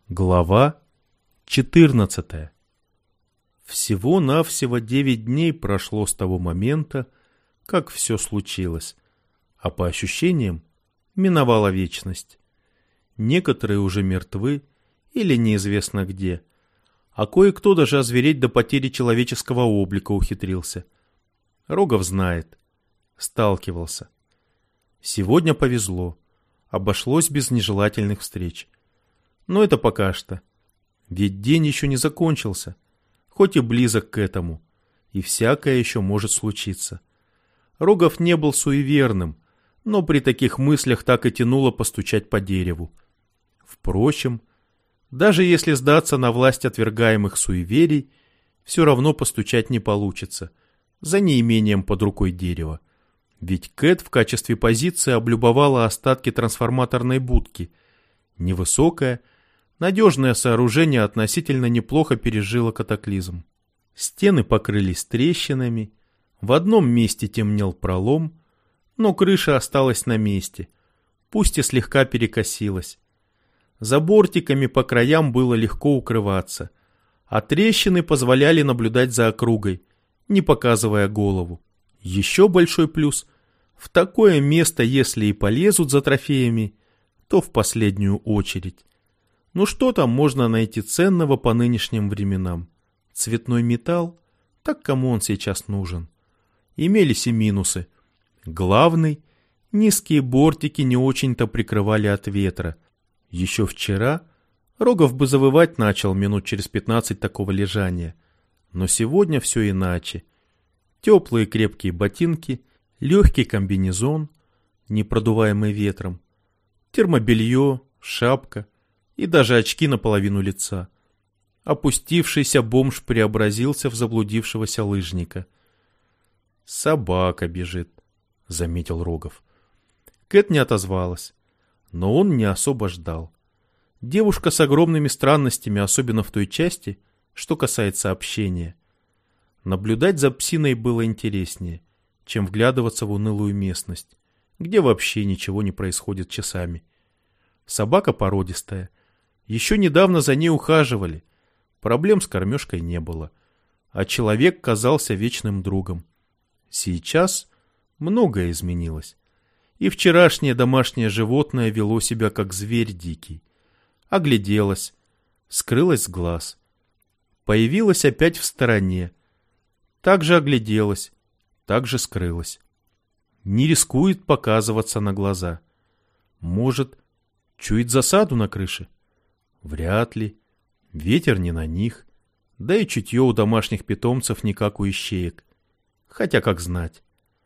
Глава 14. Всего-навсего 9 дней прошло с того момента, как все случилось, а по ощущениям миновала вечность. Некоторые уже мертвы или неизвестно где, а кое-кто даже озвереть до потери человеческого облика ухитрился. Рогов знает, сталкивался. Сегодня повезло, обошлось без нежелательных встреч. Но это пока что. Ведь день еще не закончился, хоть и близок к этому, и всякое еще может случиться. Рогов не был суеверным, но при таких мыслях так и тянуло постучать по дереву. Впрочем, даже если сдаться на власть отвергаемых суеверий, все равно постучать не получится, за неимением под рукой дерева. Ведь Кэт в качестве позиции облюбовала остатки трансформаторной будки. Невысокая, надежное сооружение относительно неплохо пережило катаклизм. Стены покрылись трещинами, в одном месте темнел пролом, но крыша осталась на месте, пусть и слегка перекосилась. За бортиками по краям было легко укрываться, а трещины позволяли наблюдать за округой, не показывая голову. Еще большой плюс — в такое место, если и полезут за трофеями, то в последнюю очередь. Ну что там можно найти ценного по нынешним временам? Цветной металл? Так кому он сейчас нужен? Имелись и минусы. Главный — низкие бортики не очень-то прикрывали от ветра. Еще вчера Рогов бы завывать начал минут через 15 такого лежания. Но сегодня все иначе. Теплые крепкие ботинки, легкий комбинезон, не продуваемый ветром, термобелье, шапка и даже очки наполовину лица. Опустившийся бомж преобразился в заблудившегося лыжника. «Собака бежит», — заметил Рогов. Кэт не отозвалась, но он не особо ждал. Девушка с огромными странностями, особенно в той части, что касается общения. Наблюдать за псиной было интереснее, чем вглядываться в унылую местность, где вообще ничего не происходит часами. Собака породистая. Еще недавно за ней ухаживали. Проблем с кормежкой не было. А человек казался вечным другом. Сейчас многое изменилось. И вчерашнее домашнее животное вело себя как зверь дикий. Огляделось, скрылось с глаз. Появилось опять в стороне. Также огляделась, также скрылась. Не рискует показываться на глаза. Может, чует засаду на крыше? Вряд ли. Ветер не на них. Да и чутье у домашних питомцев не как у ищеек. Хотя как знать.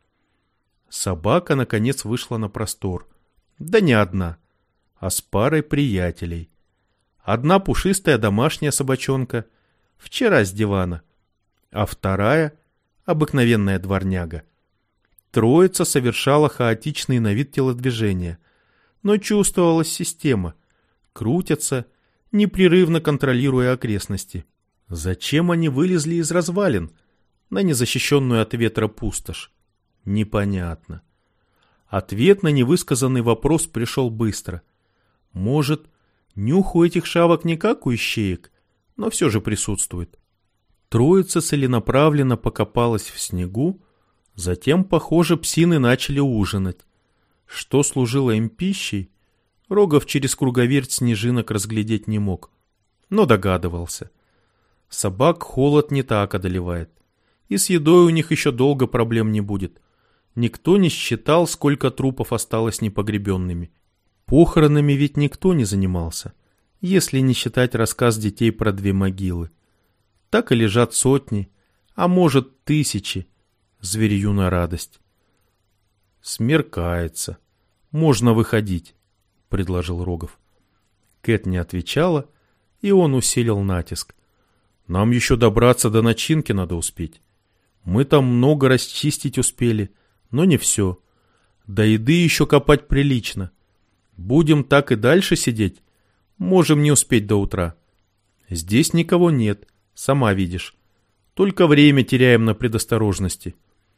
Собака, наконец, вышла на простор. Да не одна, а с парой приятелей. Одна пушистая домашняя собачонка, вчера с дивана, а вторая — обыкновенная дворняга. Троица совершала хаотичные на вид телодвижения, но чувствовалась система. Крутятся, непрерывно контролируя окрестности. Зачем они вылезли из развалин на незащищенную от ветра пустошь? Непонятно. Ответ на невысказанный вопрос пришел быстро. Может, нюх у этих шавок не как у ищеек, но все же присутствует. Троица целенаправленно покопалась в снегу, затем, похоже, псины начали ужинать. Что служило им пищей, Рогов через круговерть снежинок разглядеть не мог, но догадывался. Собак холод не так одолевает, и с едой у них еще долго проблем не будет. Никто не считал, сколько трупов осталось непогребенными. Похоронами ведь никто не занимался, если не считать рассказ детей про 2 могилы. Так и лежат сотни, а может 1000, зверью на радость. «Смеркается. Можно выходить», — предложил Рогов. Кэт не отвечала, и он усилил натиск. «Нам еще добраться до начинки надо успеть. Мы там много расчистить успели, но не все. До еды еще копать прилично. Будем так и дальше сидеть? Можем не успеть до утра. Здесь никого нет, сама видишь. Только время теряем на предосторожности».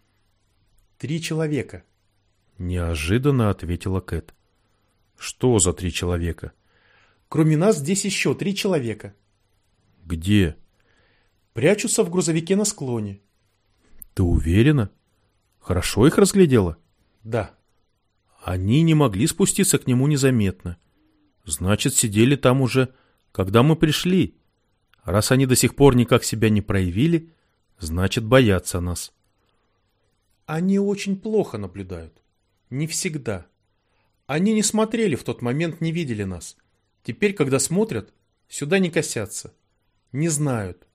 3 человека. Неожиданно ответила Кэт. Что за 3 человека? Кроме нас здесь еще 3 человека. Где? Прячутся в грузовике на склоне. Ты уверена? Хорошо их разглядела? Да. Они не могли спуститься к нему незаметно. Значит, сидели там уже, когда мы пришли. Раз они до сих пор никак себя не проявили, значит, боятся нас. Они очень плохо наблюдают. Не всегда. Они не смотрели в тот момент, не видели нас. Теперь, когда смотрят, сюда не косятся. Не знают.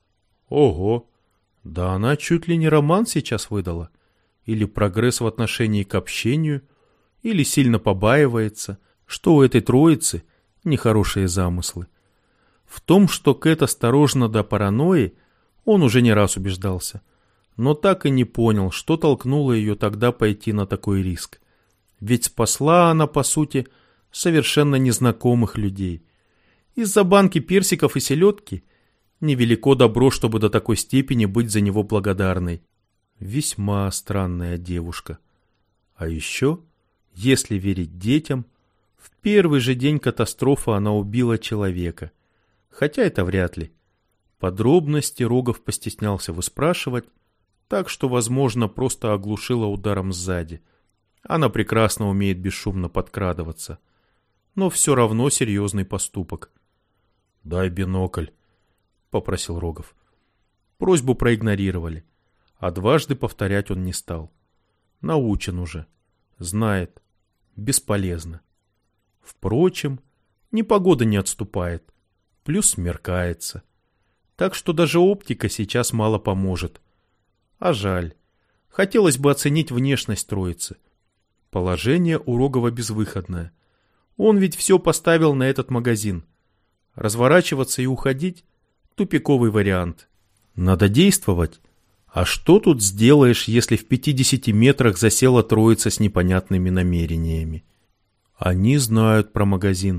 Ого! Да она чуть ли не роман сейчас выдала. Или прогресс в отношении к общению, или сильно побаивается, что у этой троицы нехорошие замыслы. В том, что Кэт осторожна до паранойи, он уже не раз убеждался, но так и не понял, что толкнуло ее тогда пойти на такой риск. Ведь спасла она, по сути, совершенно незнакомых людей. Из-за банки персиков и селедки невелико добро, чтобы до такой степени быть за него благодарной. Весьма странная девушка. А еще, если верить детям, в первый же день катастрофы она убила человека. Хотя это вряд ли. Подробности Рогов постеснялся выспрашивать, так что, возможно, просто оглушила ударом сзади. Она прекрасно умеет бесшумно подкрадываться. Но все равно серьезный поступок. «Дай бинокль», — попросил Рогов. Просьбу проигнорировали, а дважды повторять он не стал. Научен уже, знает, бесполезно. Впрочем, непогода не отступает, плюс смеркается. Так что даже оптика сейчас мало поможет. А жаль. Хотелось бы оценить внешность троицы. Положение у Рогова безвыходное. Он ведь все поставил на этот магазин. Разворачиваться и уходить — тупиковый вариант. Надо действовать. А что тут сделаешь, если в 50 метрах засела троица с непонятными намерениями? Они знают про магазин.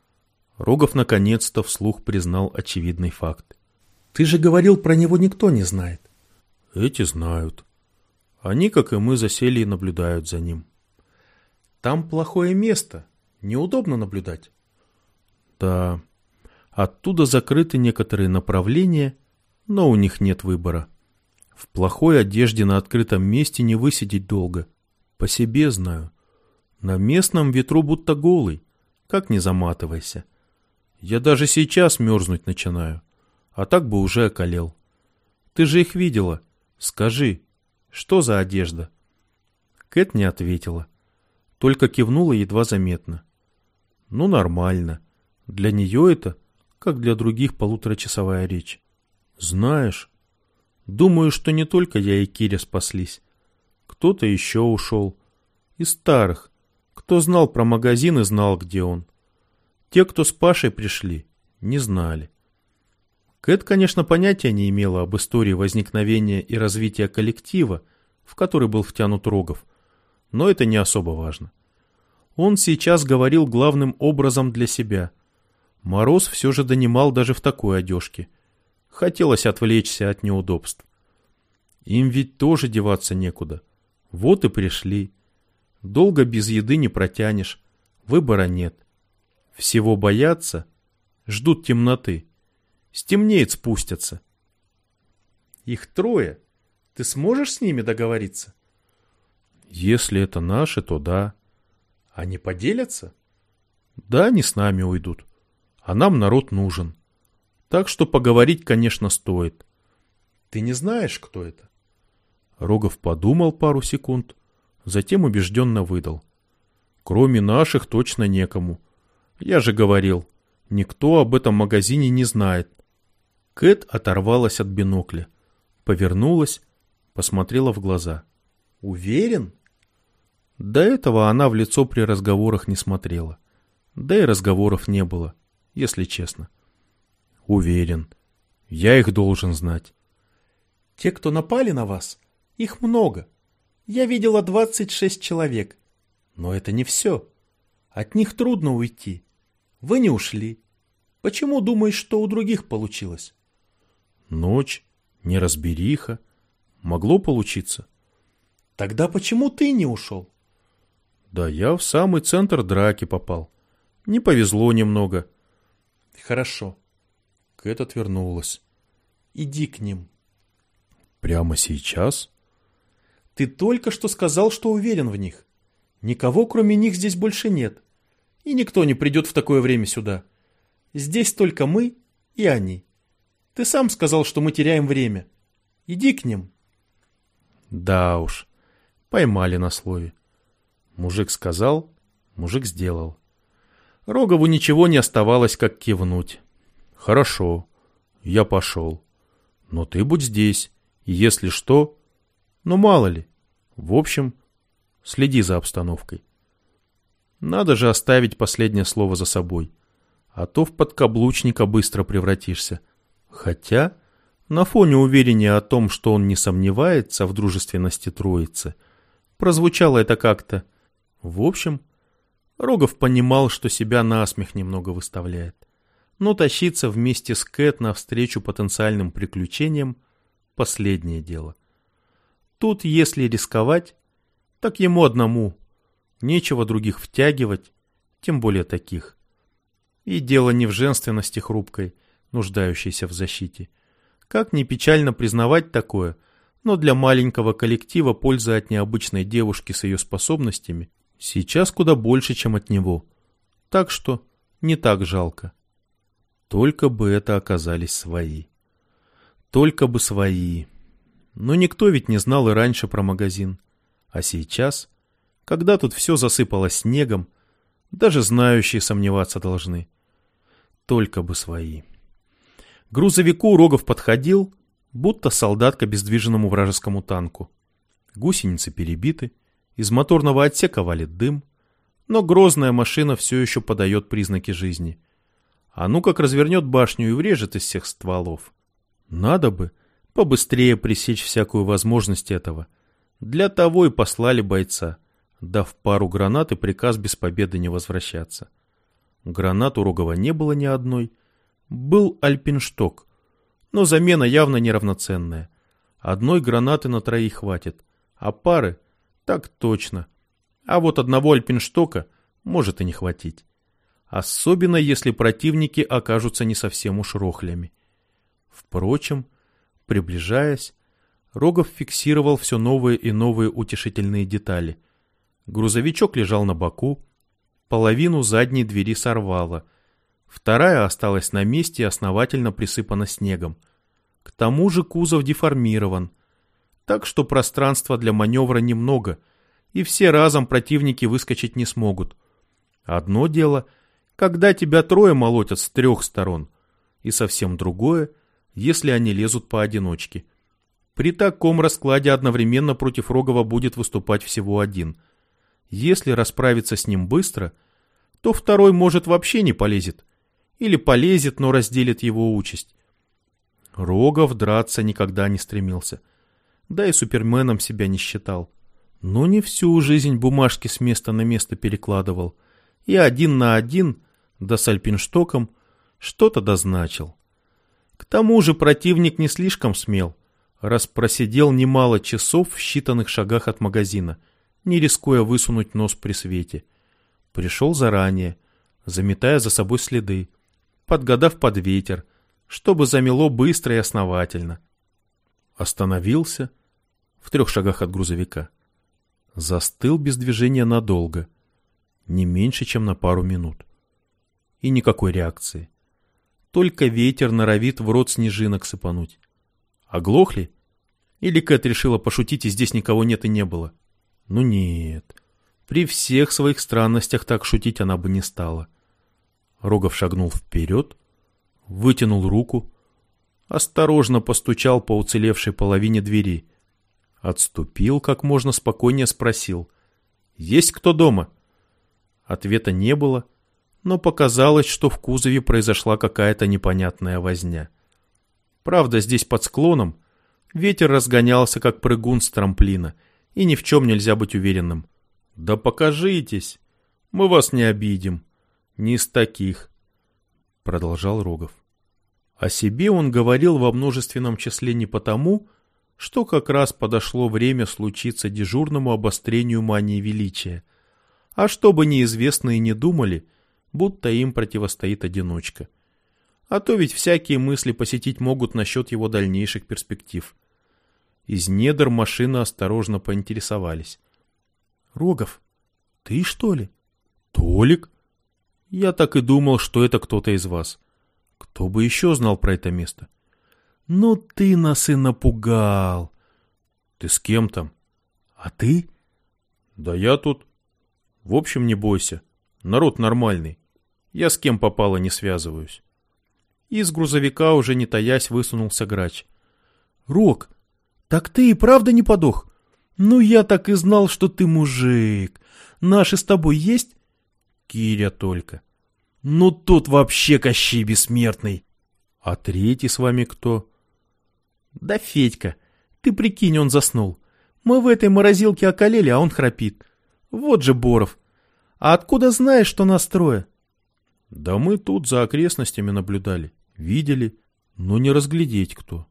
Рогов наконец-то вслух признал очевидный факт. Ты же говорил, про него никто не знает. Эти знают. Они, как и мы, засели и наблюдают за ним. Там плохое место. Неудобно наблюдать. Да. Оттуда закрыты некоторые направления, но у них нет выбора. В плохой одежде на открытом месте не высидеть долго. По себе знаю. На местном ветру будто голый. Как не заматывайся. Я даже сейчас мерзнуть начинаю. А так бы уже околел. Ты же их видела. Скажи, что за одежда? Кэт не ответила. Только кивнула едва заметно. Ну, нормально. Для нее это, как для других, полуторачасовая речь. Знаешь, думаю, что не только я и Киря спаслись. Кто-то еще ушел. Из старых, кто знал про магазин и знал, где он. Те, кто с Пашей пришли, не знали. Кэт, конечно, понятия не имела об истории возникновения и развития коллектива, в который был втянут Рогов, но это не особо важно. Он сейчас говорил главным образом для себя. Мороз все же донимал даже в такой одежке. Хотелось отвлечься от неудобств. Им ведь тоже деваться некуда. Вот и пришли. Долго без еды не протянешь, выбора нет. Всего боятся, ждут темноты. Стемнеет, спустятся. Их 3. Ты сможешь с ними договориться? Если это наши, то да. Они поделятся? Да, они с нами уйдут. А нам народ нужен. Так что поговорить, конечно, стоит. Ты не знаешь, кто это? Рогов подумал пару секунд, затем убежденно выдал. Кроме наших точно некому. Я же говорил, никто об этом магазине не знает. Кэт оторвалась от бинокля, повернулась, посмотрела в глаза. Уверен? До этого она в лицо при разговорах не смотрела. Да и разговоров не было, если честно. Уверен. Я их должен знать. Те, кто напали на вас, их много. Я видела 26 человек. Но это не все. От них трудно уйти. Вы не ушли. Почему думаешь, что у других получилось? Ночь, неразбериха. Могло получиться. Тогда почему ты не ушел? Да я в самый центр драки попал. Не повезло немного. Хорошо. Кэт отвернулась. Иди к ним. Прямо сейчас? Ты только что сказал, что уверен в них. Никого, кроме них, здесь больше нет. И никто не придет в такое время сюда. Здесь только мы и они. Ты сам сказал, что мы теряем время. Иди к ним. Да уж, поймали на слове. Мужик сказал, мужик сделал. Рогову ничего не оставалось, как кивнуть. Хорошо, я пошел. Но ты будь здесь, и если что... Ну, мало ли. В общем, следи за обстановкой. Надо же оставить последнее слово за собой. А то в подкаблучника быстро превратишься. Хотя, на фоне уверения о том, что он не сомневается в дружественности троицы, прозвучало это как-то... В общем, Рогов понимал, что себя насмех немного выставляет. Но тащиться вместе с Кэт навстречу потенциальным приключениям — последнее дело. Тут, если рисковать, так ему одному. Нечего других втягивать, тем более таких. И дело не в женственности хрупкой, нуждающейся в защите. Как ни печально признавать такое, но для маленького коллектива польза от необычной девушки с ее способностями сейчас куда больше, чем от него. Так что не так жалко. Только бы это оказались свои. Только бы свои. Но никто ведь не знал и раньше про магазин. А сейчас, когда тут все засыпало снегом, даже знающие сомневаться должны. Только бы свои. К грузовику Рогов подходил, будто солдат к обездвиженному вражескому танку. Гусеницы перебиты, из моторного отсека валит дым, но грозная машина все еще подает признаки жизни. А ну как развернет башню и врежет из всех стволов. Надо бы побыстрее пресечь всякую возможность этого. Для того и послали бойца, дав пару гранат и приказ без победы не возвращаться. Гранат у Рогова не было ни одной. Был альпиншток, но замена явно неравноценная. Одной гранаты на троих хватит, а пары — так точно. А вот одного альпинштока может и не хватить. Особенно если противники окажутся не совсем уж рохлями. Впрочем, приближаясь, Рогов фиксировал все новые и новые утешительные детали. Грузовичок лежал на боку, половину задней двери сорвало, вторая осталась на месте и основательно присыпана снегом. К тому же кузов деформирован, так что пространства для маневра немного, и все разом противники выскочить не смогут. Одно дело, когда тебя трое молотят с 3 сторон, и совсем другое, если они лезут поодиночке. При таком раскладе одновременно против Рогова будет выступать всего один. Если расправиться с ним быстро, то второй, может, вообще не полезет. Или полезет, но разделит его участь. Рогов драться никогда не стремился. Да и суперменом себя не считал. Но не всю жизнь бумажки с места на место перекладывал. И 1 на 1, да с альпинштоком, что-то дозначил. К тому же противник не слишком смел, раз просидел немало часов в считанных шагах от магазина, не рискуя высунуть нос при свете. Пришел заранее, заметая за собой следы, подгадав под ветер, чтобы замело быстро и основательно. Остановился в 3 шагах от грузовика. Застыл без движения надолго, не меньше, чем на пару минут. И никакой реакции. Только ветер норовит в рот снежинок сыпануть. Оглохли? Или Кэт решила пошутить, и здесь никого нет и не было? Ну нет. При всех своих странностях так шутить она бы не стала. Рогов шагнул вперед, вытянул руку, осторожно постучал по уцелевшей половине двери. Отступил, как можно спокойнее спросил: «Есть кто дома?» Ответа не было, но показалось, что в кузове произошла какая-то непонятная возня. Правда, здесь под склоном ветер разгонялся, как прыгун с трамплина, и ни в чем нельзя быть уверенным. «Да покажитесь, мы вас не обидим, не из таких», — продолжал Рогов. О себе он говорил во множественном числе не потому, что как раз подошло время случиться дежурному обострению мании величия, а чтобы неизвестные не думали, будто им противостоит одиночка. А то ведь всякие мысли посетить могут насчет его дальнейших перспектив. Из недр машины осторожно поинтересовались. Рогов, ты что ли? Толик? Я так и думал, что это кто-то из вас. Кто бы еще знал про это место? Ну ты нас и напугал. Ты с кем там? А ты? Да я тут. В общем, не бойся. Народ нормальный. Я с кем попало не связываюсь. Из грузовика уже не таясь высунулся Грач. Рок, так ты и правда не подох? Ну я так и знал, что ты мужик. Наши с тобой есть? Киря только. Ну тут вообще Кощей бессмертный. А третий с вами кто? Да Федька. Ты прикинь, он заснул. Мы в этой морозилке околели, а он храпит. Вот же Боров. А откуда знаешь, что нас трое? Да мы тут за окрестностями наблюдали. Видели, но не разглядеть кто.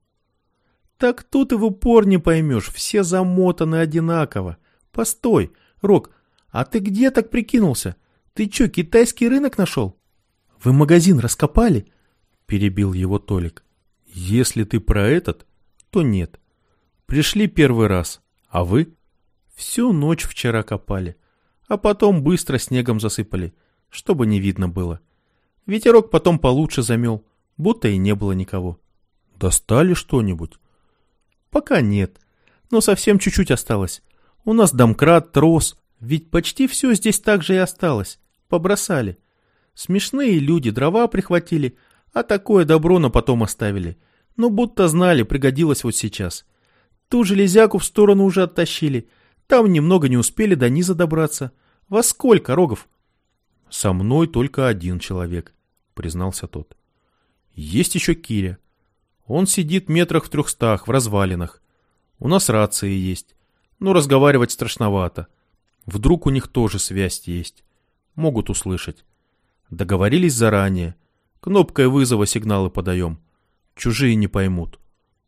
Так тут и в упор не поймешь, все замотаны одинаково. Постой, Рок, а ты где так прикинулся? Ты чё, китайский рынок нашел? Вы магазин раскопали? Перебил его Толик. Если ты про этот, то нет. Пришли первый раз, а вы? Всю ночь вчера копали, а потом быстро снегом засыпали, чтобы не видно было. Ветерок потом получше замел, будто и не было никого. Достали что-нибудь? Пока нет, но совсем чуть-чуть осталось. У нас домкрат, трос, ведь почти все здесь так же и осталось. Побросали. Смешные люди дрова прихватили, а такое добро на потом оставили. Но будто знали, пригодилось вот сейчас. Ту железяку в сторону уже оттащили. Там немного не успели до низа добраться. Во сколько, Рогов? Со мной только один человек, признался тот. Есть еще Киря. Он сидит метрах в 300 в развалинах. У нас рации есть, но разговаривать страшновато. Вдруг у них тоже связь есть. Могут услышать. Договорились заранее. Кнопкой вызова сигналы подаем. Чужие не поймут.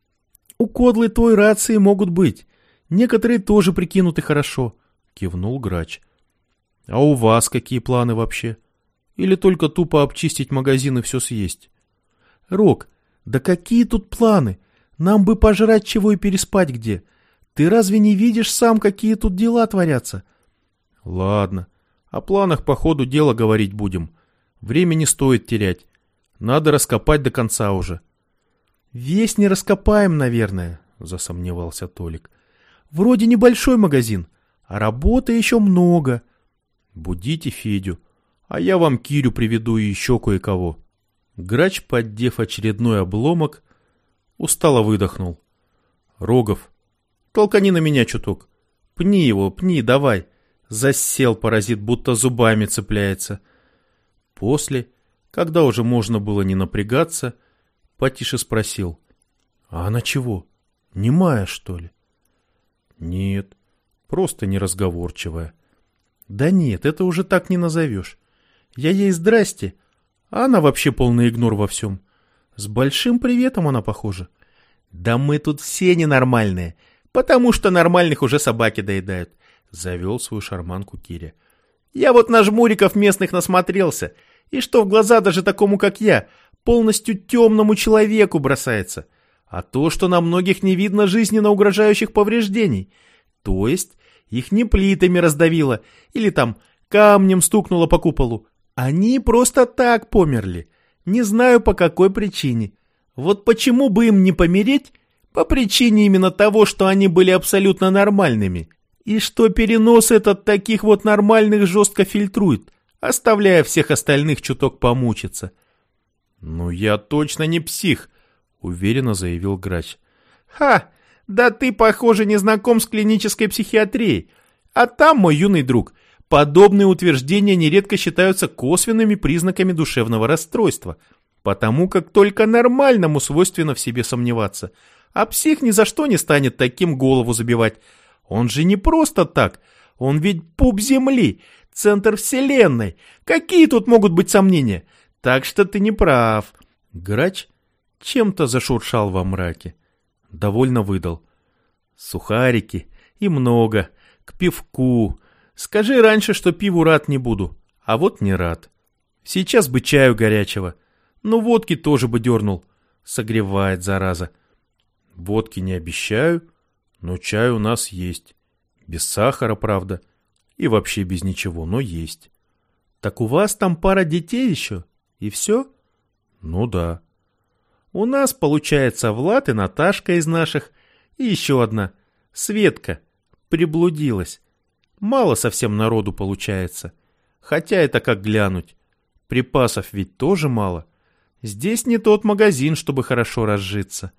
У Кодлы той рации могут быть. Некоторые тоже прикинуты хорошо, кивнул Грач. А у вас какие планы вообще? Или только тупо обчистить магазин и все съесть? Рок, да какие тут планы? Нам бы пожрать чего и переспать где. Ты разве не видишь сам, какие тут дела творятся? Ладно, о планах по ходу дела говорить будем. Время не стоит терять. Надо раскопать до конца уже. Весь не раскопаем, наверное, засомневался Толик. Вроде небольшой магазин, а работы еще много. Будите Федю, а я вам Кирю приведу и еще кое-кого. Грач, поддев очередной обломок, устало выдохнул. Рогов, толкани на меня чуток. Пни его, пни, давай. Засел паразит, будто зубами цепляется. После, когда уже можно было не напрягаться, потише спросил. А она чего? Немая, что ли? Нет, просто неразговорчивая. Да нет, это уже так не назовешь. Я ей здрасте, а она вообще полный игнор во всем. С большим приветом она похожа. Да мы тут все ненормальные, потому что нормальных уже собаки доедают, завел свою шарманку Киря. Я вот на жмуриков местных насмотрелся, и что в глаза даже такому, как я, полностью темному человеку бросается. А то, что на многих не видно жизненно угрожающих повреждений. То есть их не плитами раздавило или там камнем стукнуло по куполу. Они просто так померли. Не знаю по какой причине. Вот почему бы им не помереть? По причине именно того, что они были абсолютно нормальными. И что перенос этот таких вот нормальных жестко фильтрует, оставляя всех остальных чуток помучиться. «Ну я точно не псих», — уверенно заявил Грач. «Ха! Да ты, похоже, не знаком с клинической психиатрией. А там, мой юный друг, подобные утверждения нередко считаются косвенными признаками душевного расстройства, потому как только нормальному свойственно в себе сомневаться. А псих ни за что не станет таким голову забивать. Он же не просто так. Он ведь пуп земли, центр вселенной. Какие тут могут быть сомнения? Так что ты не прав». Грач чем-то зашуршал во мраке. Довольно выдал. «Сухарики. И много. К пивку. Скажи раньше, что пиву рад не буду. А вот не рад. Сейчас бы чаю горячего. Ну, водки тоже бы дернул. Согревает, зараза. Водки не обещаю, но чай у нас есть. Без сахара, правда. И вообще без ничего, но есть. Так у вас там пара детей еще? И все? Ну да. У нас, получается, Влад и Наташка из наших, и еще одна, Светка, приблудилась. Мало совсем народу получается. Хотя это как глянуть. Припасов ведь тоже мало. Здесь не тот магазин, чтобы хорошо разжиться.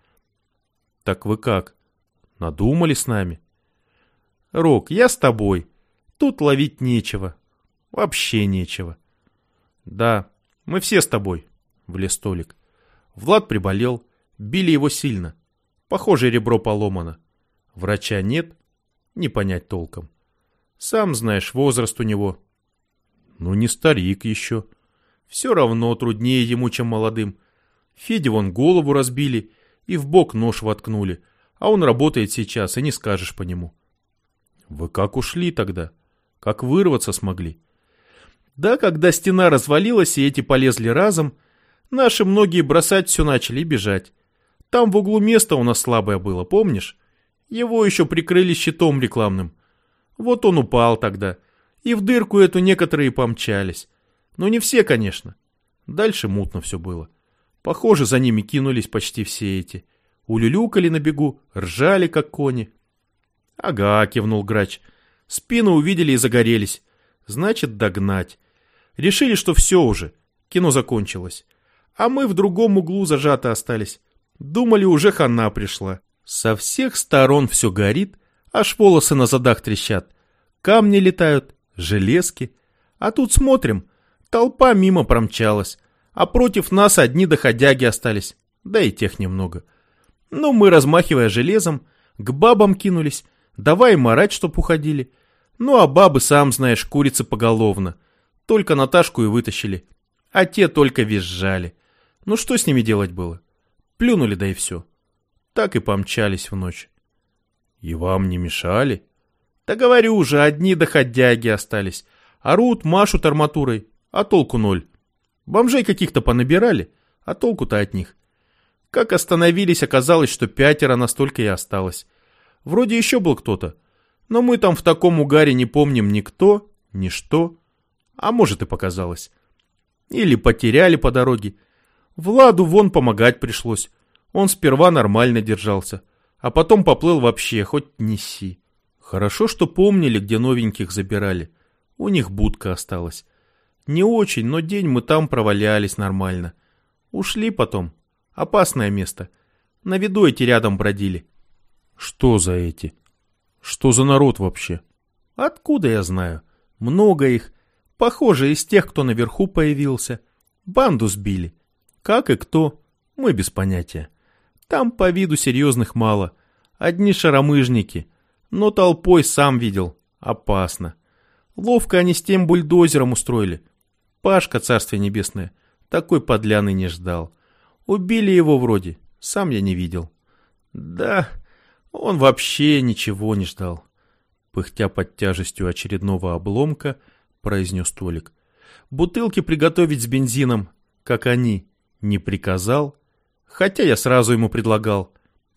Так вы как? Надумали с нами? Рок, я с тобой. Тут ловить нечего. Вообще нечего. Да, мы все с тобой, влез Толик. Влад приболел, били его сильно. Похоже, ребро поломано. Врача нет, не понять толком. Сам знаешь, возраст у него. Ну, не старик еще. Все равно труднее ему, чем молодым. Феде вон голову разбили и в бок нож воткнули, а он работает сейчас, и не скажешь по нему. Вы как ушли тогда? Как вырваться смогли? Да, когда стена развалилась и эти полезли разом, наши многие бросать все начали и бежать. Там в углу место у нас слабое было, помнишь? Его еще прикрыли щитом рекламным. Вот он упал тогда, и в дырку эту некоторые помчались. Но не все, конечно. Дальше мутно все было. Похоже, за ними кинулись почти все эти. Улюлюкали на бегу, ржали, как кони. — Ага, — кивнул грач. Спину увидели и загорелись. Значит, догнать. Решили, что все уже, кино закончилось. А мы в другом углу зажаты остались. Думали, уже хана пришла. Со всех сторон все горит, аж волосы на задах трещат. Камни летают, железки. А тут смотрим, толпа мимо промчалась, а против нас одни доходяги остались, да и тех немного. Ну, мы, размахивая железом, к бабам кинулись, давай им орать, чтоб уходили. Ну, а бабы, сам знаешь, курицы поголовно. Только Наташку и вытащили, а те только визжали. Ну, что с ними делать было? Плюнули, да и все. Так и помчались в ночь. И вам не мешали? Да говорю уже, одни доходяги остались. Орут, машут арматурой, а толку ноль. Бомжей каких-то понабирали, а толку-то от них. Как остановились, оказалось, что 5 настолько и осталось. Вроде еще был кто-то, но мы там в таком угаре не помним ни кто, ни что. А может и показалось. Или потеряли по дороге. Владу вон помогать пришлось. Он сперва нормально держался, а потом поплыл вообще, хоть неси. Хорошо, что помнили, где новеньких забирали. У них будка осталась. Не очень, но день мы там провалялись нормально. Ушли потом. Опасное место. На виду эти рядом бродили. Что за эти? Что за народ вообще? Откуда я знаю? Много их. Похоже, из тех, кто наверху появился. Банду сбили. Как и кто, мы без понятия. Там по виду серьезных мало. Одни шаромыжники. Но толпой сам видел. Опасно. Ловко они с тем бульдозером устроили. Пашка, царствие небесное, такой подляны не ждал. Убили его вроде, сам я не видел. Да, он вообще ничего не ждал. Пыхтя под тяжестью очередного обломка, произнес Толик. Бутылки приготовить с бензином, как они, не приказал. Хотя я сразу ему предлагал.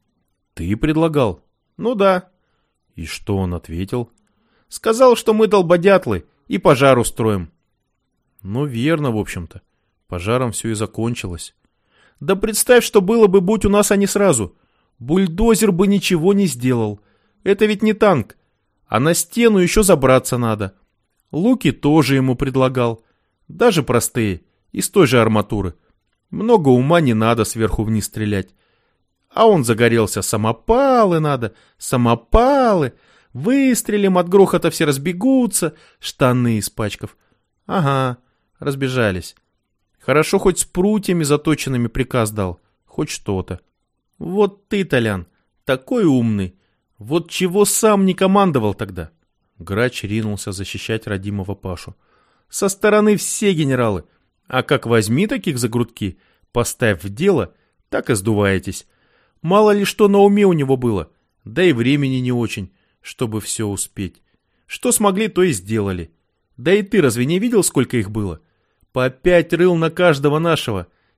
Ты предлагал? Ну да. И что он ответил? Сказал, что мы долбодятлы и пожар устроим. Ну верно, в общем-то. Пожаром все и закончилось. Да представь, что было бы, будь у нас они сразу. Бульдозер бы ничего не сделал. Это ведь не танк. А на стену еще забраться надо. Луки тоже ему предлагал. Даже простые, из той же арматуры. Много ума не надо сверху вниз стрелять. А он загорелся. Самопалы надо, самопалы. Выстрелим, от грохота все разбегутся. Штаны испачкав. Ага, разбежались. Хорошо, хоть с прутьями заточенными приказ дал. Хоть что-то. Вот ты, Толян, такой умный. Вот чего сам не командовал тогда? Грач ринулся защищать родимого Пашу. Со стороны все генералы. А как возьми таких за грудки, поставь в дело, так и сдуваетесь. Мало ли что на уме у него было. Да и времени не очень, чтобы все успеть. Что смогли, то и сделали. Да и ты разве не видел, сколько их было? По 5 рыл на каждого нашего.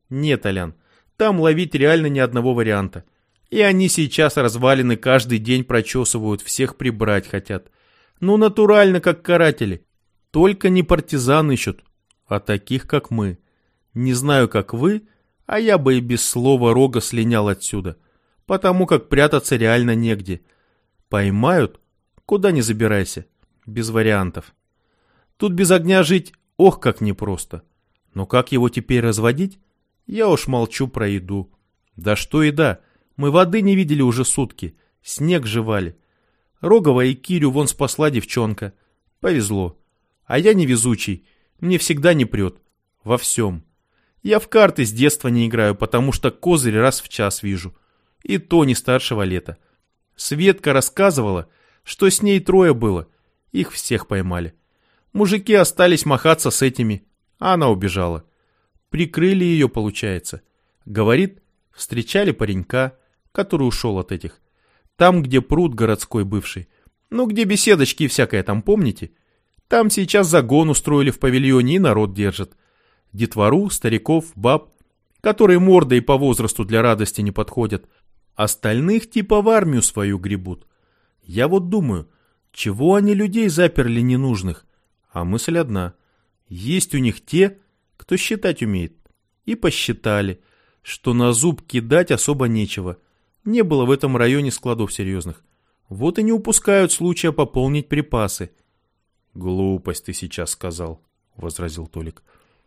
Нет, Алян, там ловить реально ни одного варианта. И они сейчас развалины каждый день прочесывают, всех прибрать хотят. Ну, натурально, как каратели. Только не партизан ищут, а таких, как мы. Не знаю, как вы, а я бы и без слова рога слинял отсюда, потому как прятаться реально негде. Поймают, куда ни забирайся, без вариантов. Тут без огня жить, ох, как непросто. Но как его теперь разводить? Я уж молчу про еду. Да что еда, мы воды не видели уже сутки, снег жевали. Рогова и Кирю вон спасла девчонка. Повезло. А я невезучий, мне всегда не прет. Во всем. Я в карты с детства не играю, потому что козырь раз в час вижу. И то не старшего лета. Светка рассказывала, что с ней 3 было. Их всех поймали. Мужики остались махаться с этими, а она убежала. Прикрыли ее, получается. Говорит, встречали паренька, который ушел от этих. Там, где пруд городской бывший. Ну, где беседочки и всякое там, помните? Там сейчас загон устроили в павильоне и народ держат. Детвору, стариков, баб, которые мордой по возрасту для радости не подходят. Остальных типа в армию свою гребут. Я вот думаю, чего они людей заперли ненужных? А мысль одна. Есть у них те, кто считать умеет. И посчитали, что на зуб кидать особо нечего. Не было в этом районе складов серьезных. Вот и не упускают случая пополнить припасы. «Глупость ты сейчас сказал», — возразил Толик.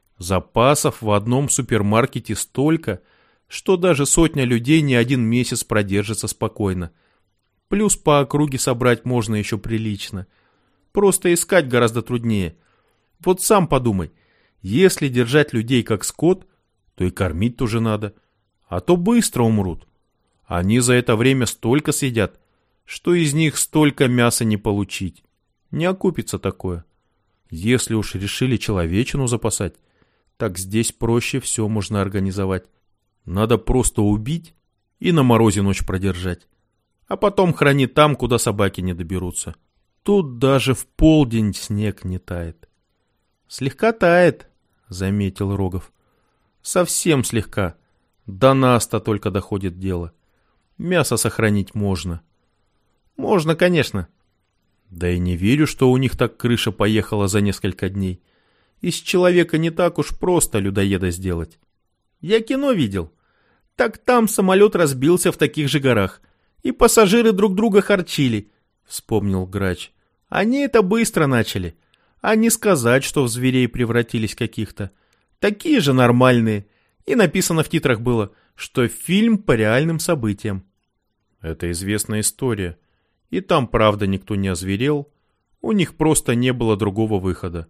«Запасов в одном супермаркете столько, что даже 100 людей не 1 месяц продержится спокойно. Плюс по округе собрать можно еще прилично. Просто искать гораздо труднее. Вот сам подумай, если держать людей как скот, то и кормить тоже надо. А то быстро умрут. Они за это время столько съедят, что из них столько мяса не получить. Не окупится такое. Если уж решили человечину запасать, так здесь проще все можно организовать. Надо просто убить и на морозе ночь продержать. А потом храни там, куда собаки не доберутся. Тут даже в полдень снег не тает. Слегка тает, заметил Рогов. Совсем слегка. До нас-то только доходит дело. Мясо сохранить можно. Можно, конечно. Да и не верю, что у них так крыша поехала за несколько дней. Из человека не так уж просто людоеда сделать. Я кино видел. Так там самолет разбился в таких же горах. И пассажиры друг друга харчили, вспомнил Грач. Они это быстро начали. А не сказать, что в зверей превратились каких-то. Такие же нормальные. И написано в титрах было, что фильм по реальным событиям. Это известная история. И там, правда, никто не озверел. У них просто не было другого выхода.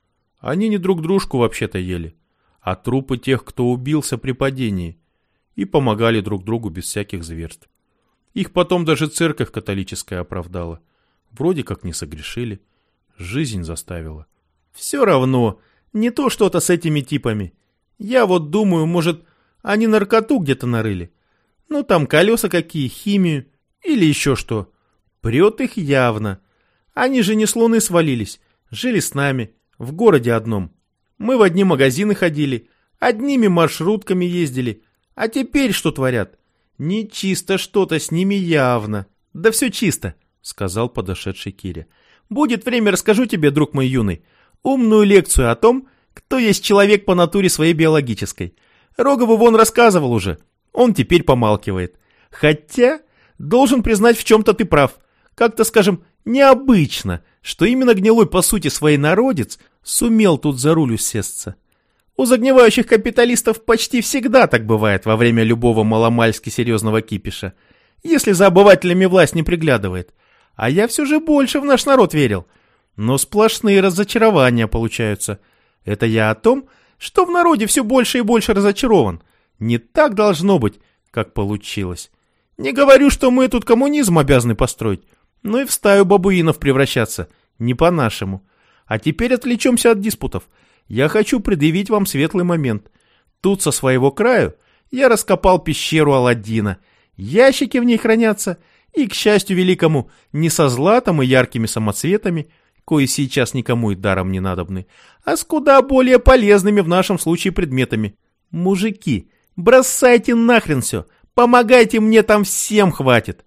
Они не друг дружку вообще-то ели, а трупы тех, кто убился при падении. И помогали друг другу без всяких зверств. Их потом даже церковь католическая оправдала. Вроде как не согрешили. Жизнь заставила. Все равно, не то что-то с этими типами. Я вот думаю, может, они наркоту где-то нарыли. Ну, там колеса какие, химию или еще что. Прет их явно. Они же не с Луны свалились. Жили с нами, в городе одном. Мы в одни магазины ходили, одними маршрутками ездили. А теперь что творят? Нечисто что-то с ними явно. Да все чисто, сказал подошедший Киря. Будет время, расскажу тебе, друг мой юный, умную лекцию о том, кто есть человек по натуре своей биологической. Рогову вон рассказывал уже. Он теперь помалкивает. Хотя, должен признать, в чем-то ты прав. Как-то, скажем, необычно, что именно гнилой по сути своей народец сумел тут за руль усесться. У загнивающих капиталистов почти всегда так бывает во время любого маломальски серьезного кипиша, если за обывателями власть не приглядывает. А я все же больше в наш народ верил. Но сплошные разочарования получаются. Это я о том, что в народе все больше и больше разочарован. Не так должно быть, как получилось. Не говорю, что мы тут коммунизм обязаны построить, но и в стаю бабуинов превращаться. Не по-нашему. А теперь отвлечемся от диспутов. Я хочу предъявить вам светлый момент. Тут со своего краю я раскопал пещеру Аладдина. Ящики в ней хранятся, и, к счастью великому, не со златом и яркими самоцветами, кои сейчас никому и даром не надобны, а с куда более полезными в нашем случае предметами. Мужики, бросайте нахрен все! Помогайте мне, там всем хватит!»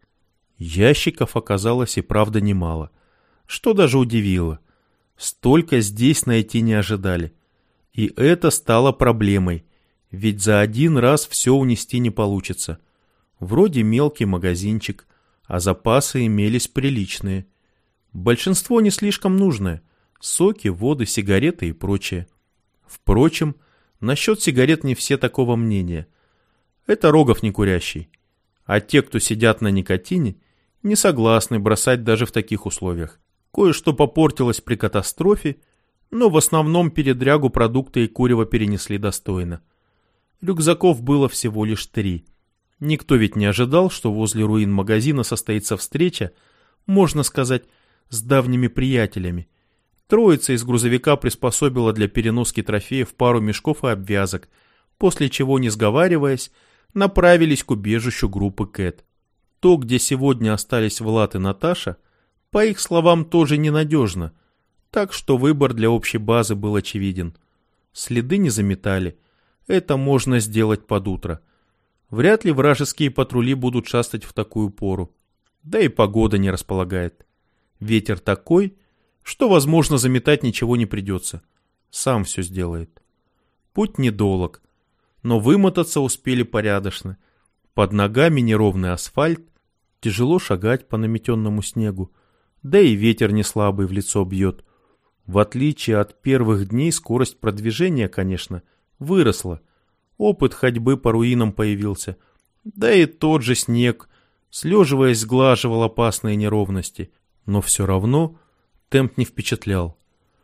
Ящиков оказалось и правда немало, что даже удивило. Столько здесь найти не ожидали. И это стало проблемой, ведь за один раз все унести не получится. Вроде мелкий магазинчик, а запасы имелись приличные. Большинство не слишком нужное – соки, воды, сигареты и прочее. Впрочем, насчет сигарет не все такого мнения. Это Рогов не курящий. А те, кто сидят на никотине, не согласны бросать даже в таких условиях. Кое-что попортилось при катастрофе, но в основном передрягу продукты и курево перенесли достойно. Рюкзаков было всего лишь 3. Никто ведь не ожидал, что возле руин магазина состоится встреча, можно сказать, с давними приятелями. Троица из грузовика приспособила для переноски трофеев пару мешков и обвязок, после чего, не сговариваясь, направились к убежищу группы Кэт. То, где сегодня остались Влад и Наташа, по их словам, тоже ненадежно, так что выбор для общей базы был очевиден. Следы не заметали, это можно сделать под утро. Вряд ли вражеские патрули будут шастать в такую пору, да и погода не располагает. Ветер такой, что, возможно, заметать ничего не придется, сам все сделает. Путь недолог, но вымотаться успели порядочно. Под ногами неровный асфальт, тяжело шагать по наметенному снегу, да и ветер не слабый в лицо бьет. В отличие от первых дней скорость продвижения, конечно, выросла. Опыт ходьбы по руинам появился, да и тот же снег, слеживаясь, сглаживал опасные неровности, но все равно темп не впечатлял.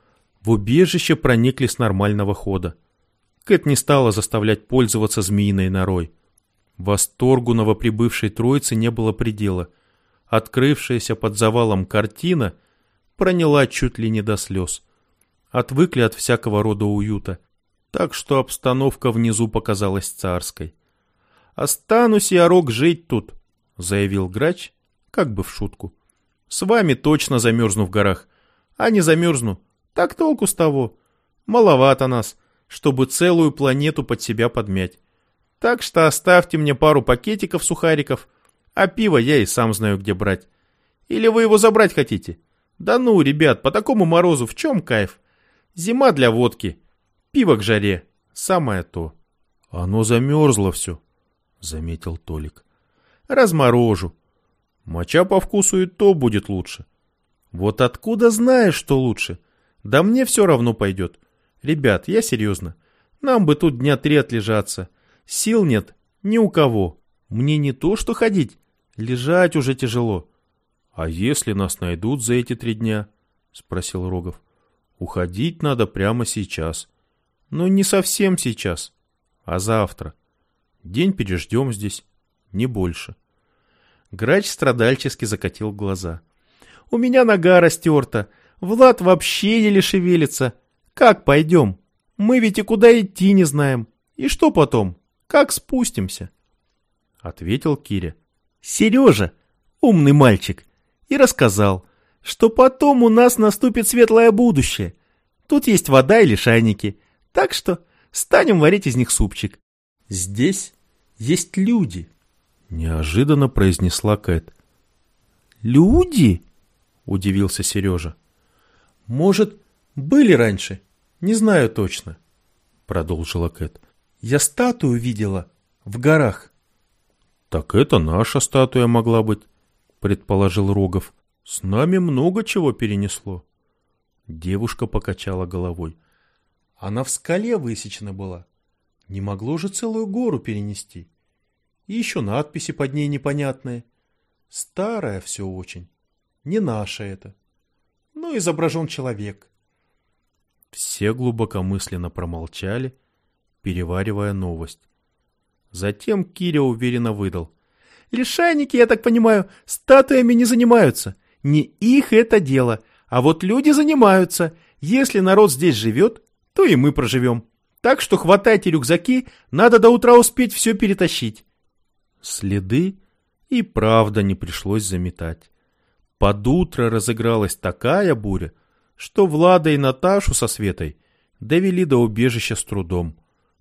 В убежище проникли с нормального хода. Кэт не стала заставлять пользоваться змеиной норой. Восторгу новоприбывшей троицы не было предела. Открывшаяся под завалом картина проняла чуть ли не до слез. Отвыкли от всякого рода уюта, так что обстановка внизу показалась царской. «Останусь я, Рог, жить тут», — заявил грач, как бы в шутку. «С вами точно замерзну в горах, а не замерзну, так толку с того. Маловато нас, чтобы целую планету под себя подмять. Так что оставьте мне пару пакетиков сухариков, а пиво я и сам знаю, где брать. Или вы его забрать хотите? Да ну, ребят, по такому морозу в чем кайф? Зима для водки, пиво к жаре, самое то». «Оно замерзло все», — заметил Толик. «Разморожу. Моча по вкусу и то будет лучше». «Вот откуда знаешь, что лучше? Да мне все равно пойдет. Ребят, я серьезно. Нам бы тут дня 3 отлежаться. Сил нет ни у кого. Мне не то что ходить, лежать уже тяжело». «А если нас найдут за эти 3 дня?» — спросил Рогов. «Уходить надо прямо сейчас». «Ну не совсем сейчас, а завтра. День переждем здесь, не больше». Грач страдальчески закатил глаза. «У меня нога растерта, Влад вообще еле шевелится. Как пойдем? Мы ведь и куда идти не знаем. И что потом? Как спустимся?» Ответил Киря. «Сережа, умный мальчик, и рассказал, что потом у нас наступит светлое будущее. Тут есть вода и лишайники, так что станем варить из них супчик. Здесь есть люди», — неожиданно произнесла Кэт. «Люди?» — удивился Сережа. «Может, были раньше, не знаю точно», — продолжила Кэт. «Я статую видела в горах». «Так это наша статуя могла быть», — предположил Рогов. «С нами много чего перенесло». Девушка покачала головой. «Она в скале высечена была. Не могло же целую гору перенести. И еще надписи под ней непонятные. Старое все очень. Не наше это. Но изображен человек». Все глубокомысленно промолчали, переваривая новость. Затем Киря уверенно выдал. «Лишайники, я так понимаю, статуями не занимаются. Не их это дело. А вот люди занимаются. Если народ здесь живет, то и мы проживем. Так что хватайте рюкзаки, надо до утра успеть все перетащить». Следы и правда не пришлось заметать. Под утро разыгралась такая буря, что Влада и Наташу со Светой довели до убежища с трудом.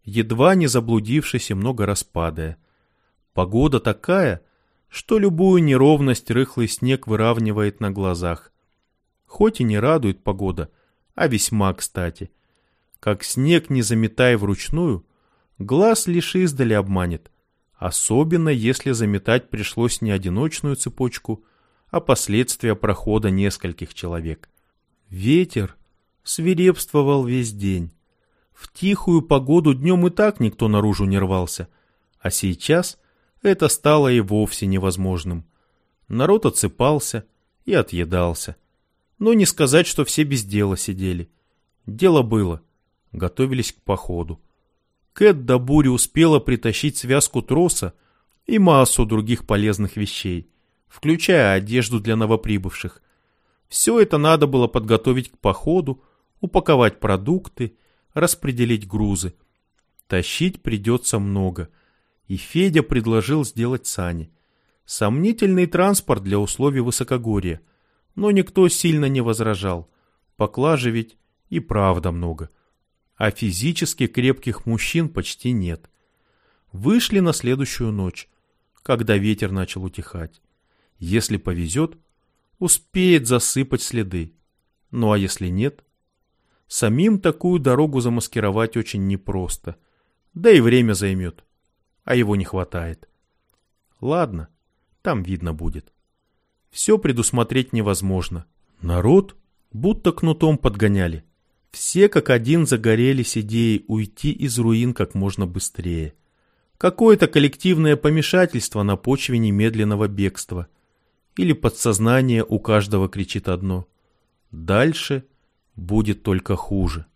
едва не заблудившись и много раз падая. Погода такая, что любую неровность рыхлый снег выравнивает на глазах. Хоть и не радует погода, а весьма кстати. Как снег не заметай вручную, глаз лишь издали обманет, особенно если заметать пришлось не одиночную цепочку, а последствия прохода нескольких человек. Ветер свирепствовал весь день. В тихую погоду днем и так никто наружу не рвался, а сейчас это стало и вовсе невозможным. Народ отсыпался и отъедался. Но не сказать, что все без дела сидели. Дело было. Готовились к походу. Кэт до бури успела притащить связку троса и массу других полезных вещей, включая одежду для новоприбывших. Все это надо было подготовить к походу, упаковать продукты, распределить грузы. Тащить придется много, и Федя предложил сделать сани. Сомнительный транспорт для условий высокогорья, но никто сильно не возражал. Поклажи ведь и правда много. А физически крепких мужчин почти нет. Вышли на следующую ночь, когда ветер начал утихать. Если повезет, успеет засыпать следы. Ну а если нет? Самим такую дорогу замаскировать очень непросто. Да и время займет. А его не хватает. Ладно, там видно будет. Все предусмотреть невозможно. Народ будто кнутом подгоняли. Все как один загорелись идеей уйти из руин как можно быстрее. Какое-то коллективное помешательство на почве немедленного бегства. Или подсознание у каждого кричит одно. Дальше будет только хуже.